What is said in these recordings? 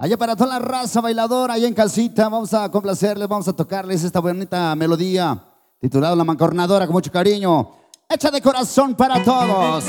Allá para toda la raza bailadora, allá en casita, vamos a complacerles, vamos a tocarles esta bonita melodía titulada La Mancornadora con mucho cariño, hecha de corazón para todos.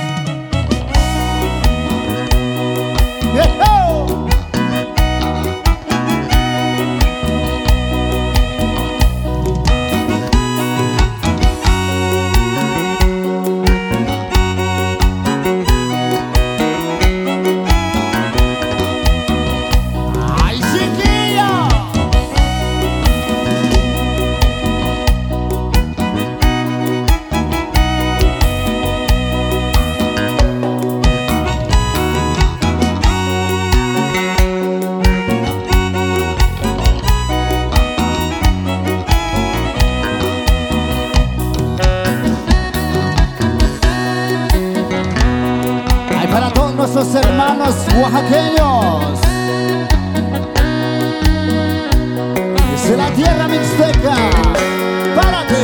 Para todos nuestros hermanos oaxaqueños, desde la tierra mixteca, para ti.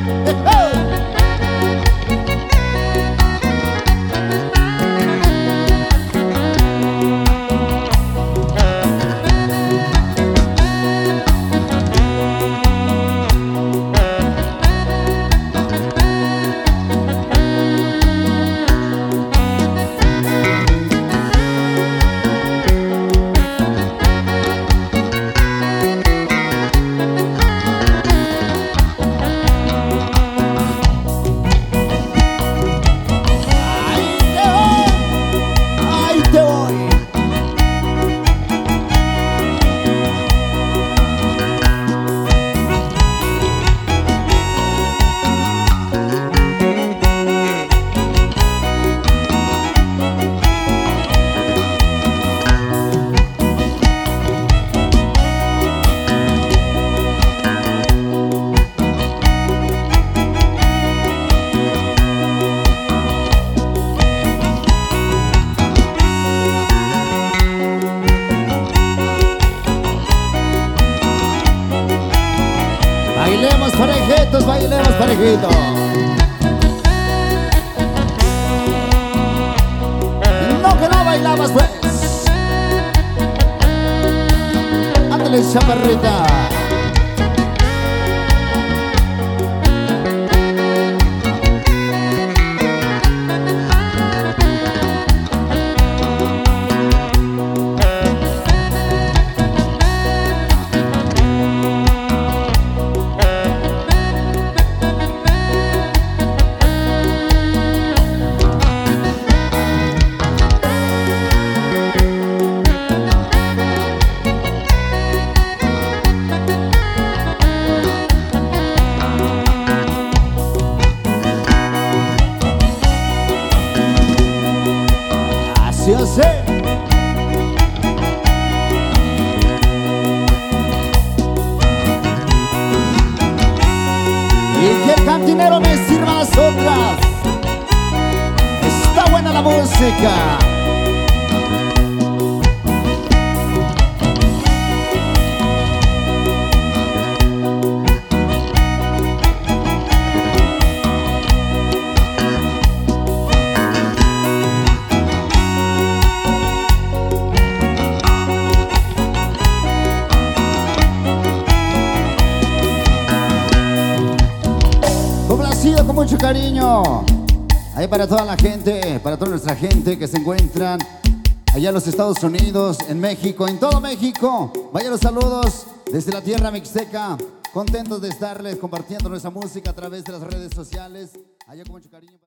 Bailemos parejitos, bailemos parejitos. No que no bailabas pues. Ándale, chaparrita. Así hace. Y que el cantinero me sirva las otras. Está buena la música. Complacido con mucho cariño. Ahí para toda la gente, para toda nuestra gente que se encuentran allá en los Estados Unidos, en México, en todo México. Vaya los saludos desde la tierra mixteca. Contentos de estarles compartiendo nuestra música a través de las redes sociales. Allá con mucho cariño.